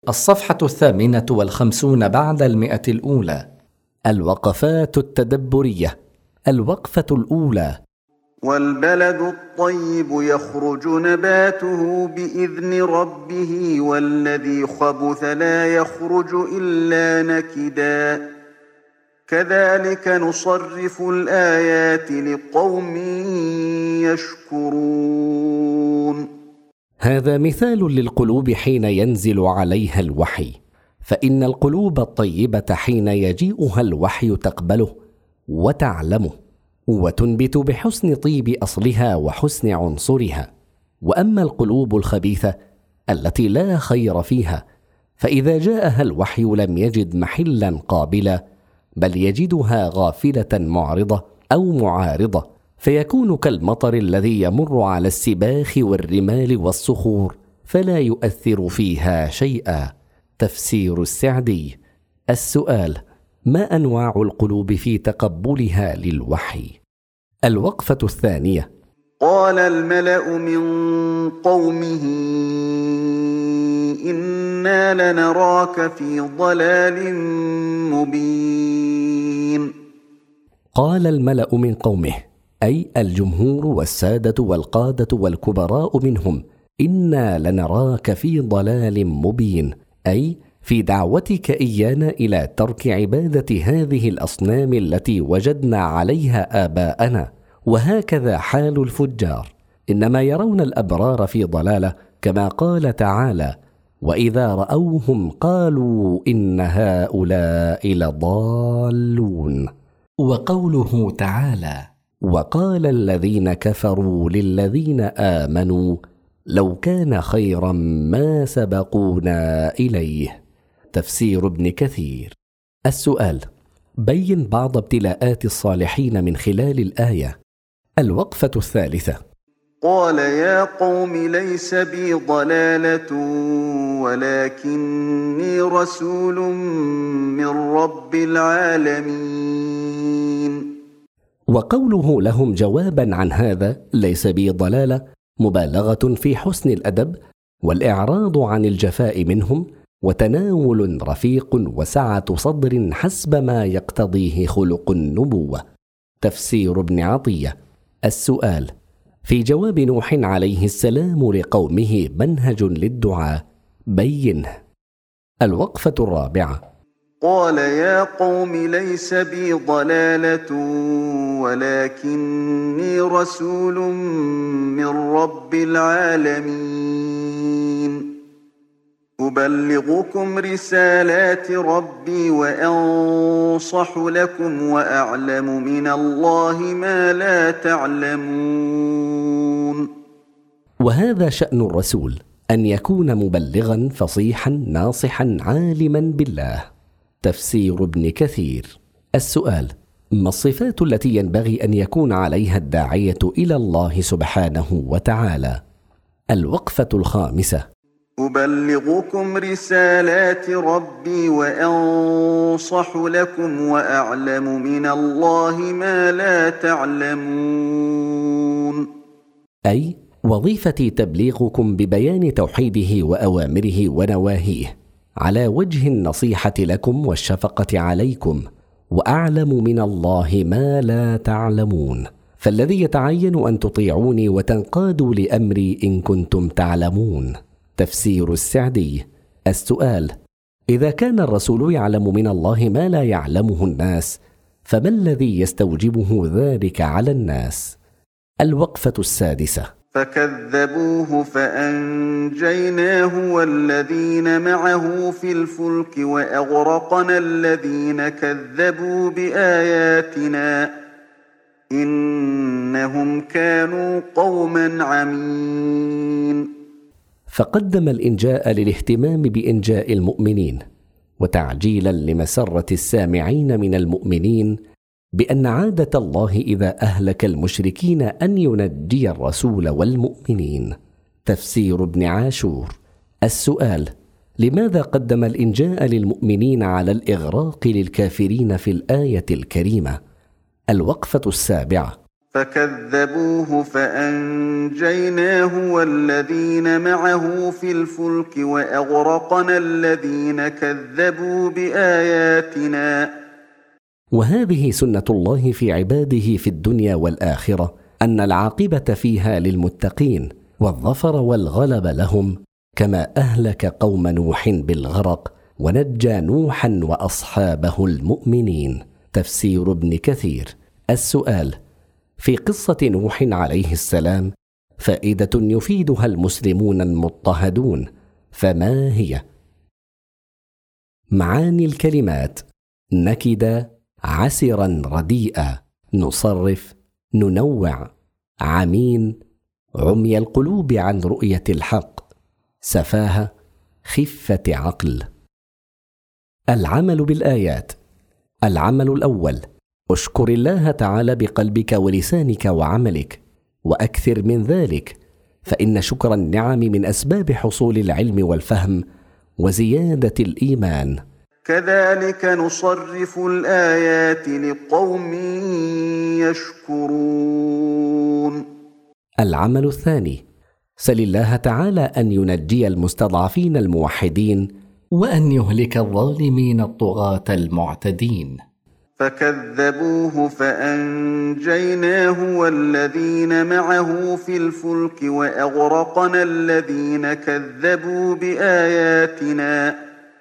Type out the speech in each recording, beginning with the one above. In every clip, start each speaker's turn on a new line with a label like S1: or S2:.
S1: الصفحة 58 بعد 100. الوقفات التدبرية. الوقفة الأولى:
S2: والبلد الطيب يخرج نباته بإذن ربه والذي خبث لا يخرج إلا نكدا كذلك نصرف الآيات لقوم يشكرون.
S3: هذا مثال للقلوب حين ينزل عليها الوحي، فإن القلوب الطيبة حين يجيئها الوحي تقبله وتعلمه وتنبت بحسن طيب أصلها وحسن عنصرها. وأما القلوب الخبيثة التي لا خير فيها، فإذا جاءها الوحي لم يجد محلا قابلا، بل يجدها غافلة معرضة أو معارضة، فيكون كالمطر الذي يمر على السباخ والرمال والصخور فلا يؤثر فيها شيئا. تفسير السعدي. السؤال: ما أنواع القلوب في تقبلها للوحي؟ الوقفة الثانية:
S2: قال الملأ من قومه إنا لنراك في ضلال مبين.
S3: قال الملأ من قومه، أي الجمهور والسادة والقادة والكبراء منهم، إنا لنراك في ضلال مبين، أي في دعوتك إيانا إلى ترك عبادة هذه الأصنام التي وجدنا عليها آباءنا. وهكذا حال الفجار، إنما يرون الأبرار في ضلالة، كما قال تعالى: وإذا رأوهم قالوا إن هؤلاء لضالون. وقوله تعالى: وقال الذين كفروا للذين آمنوا لو كان خيرا ما سبقونا إليه. تفسير ابن كثير. السؤال: بين بعض ابتلاءات الصالحين من خلال الآية. الوقفة الثالثة:
S2: قال يا قوم ليس بي ضلالة ولكني رسول من رب العالمين.
S3: وقوله لهم جوابا عن هذا ليس بي ضلالة مبالغة في حسن الأدب والإعراض عن الجفاء منهم، وتناول رفيق وسعة صدر حسب ما يقتضيه خلق النبوة. تفسير ابن عطية. السؤال: في جواب نوح عليه السلام لقومه منهج للدعاء، بينه. الوقفة الرابعة:
S2: قال يا قوم ليس بي ضلالة ولكني رسول من رب العالمين أبلغكم رسالات ربي وأنصح لكم وأعلم من الله ما لا تعلمون.
S3: وهذا شأن الرسول، أن يكون مبلغا فصيحا ناصحا عالما بالله. تفسير ابن كثير. السؤال: ما الصفات التي ينبغي أن يكون عليها الداعية إلى الله سبحانه وتعالى؟ الوقفة الخامسة:
S2: أبلغكم رسالات ربي وأنصح لكم وأعلم من الله ما لا تعلمون.
S3: أي وظيفتي تبليغكم ببيان توحيده وأوامره ونواهيه على وجه النصيحة لكم والشفقة عليكم، وأعلم من الله ما لا تعلمون، فالذي يتعين أن تطيعوني وتنقادوا لأمري إن كنتم تعلمون. تفسير السعدي. السؤال: إذا كان الرسول يعلم من الله ما لا يعلمه الناس، فما الذي يستوجبه ذلك على الناس؟ الوقفة السادسة:
S2: فكذبوه فأنجيناه والذين معه في الفلك وأغرقنا الذين كذبوا بآياتنا إنهم كانوا قوما عمين.
S3: فقدم الإنجاء للاهتمام بإنجاء المؤمنين، وتعجيلا لمسرة السامعين من المؤمنين، بأن عادة الله إذا أهلك المشركين أن ينجي الرسول والمؤمنين. تفسير ابن عاشور. السؤال: لماذا قدم الإنجاء للمؤمنين على الإغراق للكافرين في الآية الكريمة؟ الوقفة السابعة:
S2: فكذبوه فأنجيناه والذين معه في الفلك وأغرقنا الذين كذبوا بآياتنا.
S3: وهذه سنة الله في عباده في الدنيا والآخرة، أن العاقبة فيها للمتقين والظفر والغلب لهم، كما أهلك قوم نوح بالغرق ونجى نوحا وأصحابه المؤمنين. تفسير ابن كثير. السؤال: في قصة نوح عليه السلام فائدة يفيدها المسلمون المضطهدون، فما هي؟ معاني الكلمات: نكد، عسرا رديئا، نصرف، ننوع، عمين، عمي القلوب عن رؤية الحق، سفاهة، خفة عقل. العمل بالآيات. العمل الأول: اشكر الله تعالى بقلبك ولسانك وعملك، وأكثر من ذلك، فإن شكر النعم من أسباب حصول العلم والفهم وزيادة الإيمان.
S2: كذلك نصرف الآيات لقوم يشكرون.
S3: العمل الثاني: سل الله تعالى أن ينجي المستضعفين الموحدين،
S1: وأن يهلك الظالمين الطغاة المعتدين.
S2: فكذبوه فأنجيناه والذين معه في الفلك وأغرقنا الذين كذبوا بآياتنا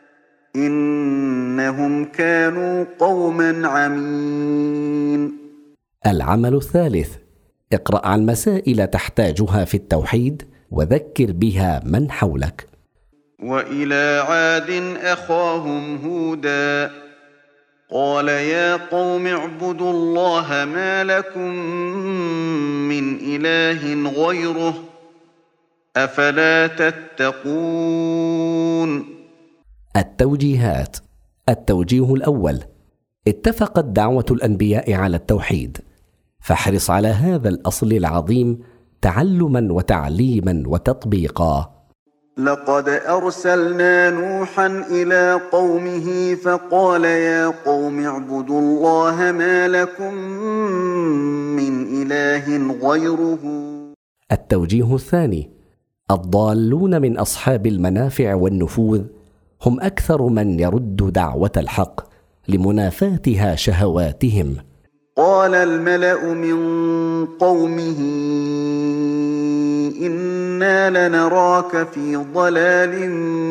S2: إنهم كانوا قوما عمين.
S3: العمل الثالث: اقرأ عن مسائل تحتاجها في التوحيد وذكر بها من حولك.
S2: وإلى عاد أخاهم هودا قال يا قوم اعبدوا الله ما لكم من إله غيره أفلا تتقون.
S3: التوجيهات. التوجيه الأول: اتفقت دعوة الأنبياء على التوحيد، فاحرص على هذا الأصل العظيم تعلما وتعليما وتطبيقا.
S2: لقد أرسلنا نوحا إلى قومه فقال يا قوم اعبدوا الله ما لكم من إله غيره.
S3: التوجيه الثاني: الضالون من أصحاب المنافع والنفوذ هم أكثر من يرد دعوة الحق لمنافاتها شهواتهم.
S2: قال الملأ من قومه إنا لنراك في ضلال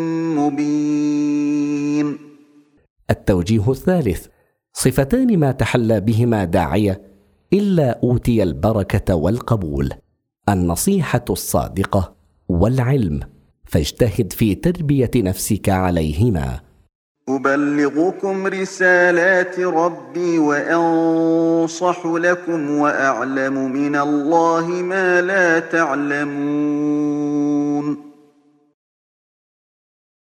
S2: مبين.
S3: التوجيه الثالث: صفتان ما تحلى بهما داعية إلا أوتي البركة والقبول: النصيحة الصادقة والعلم، فاجتهد في تربية نفسك عليهما.
S2: أبلغكم رسالات ربي وأنصح لكم وأعلم من الله ما لا تعلمون.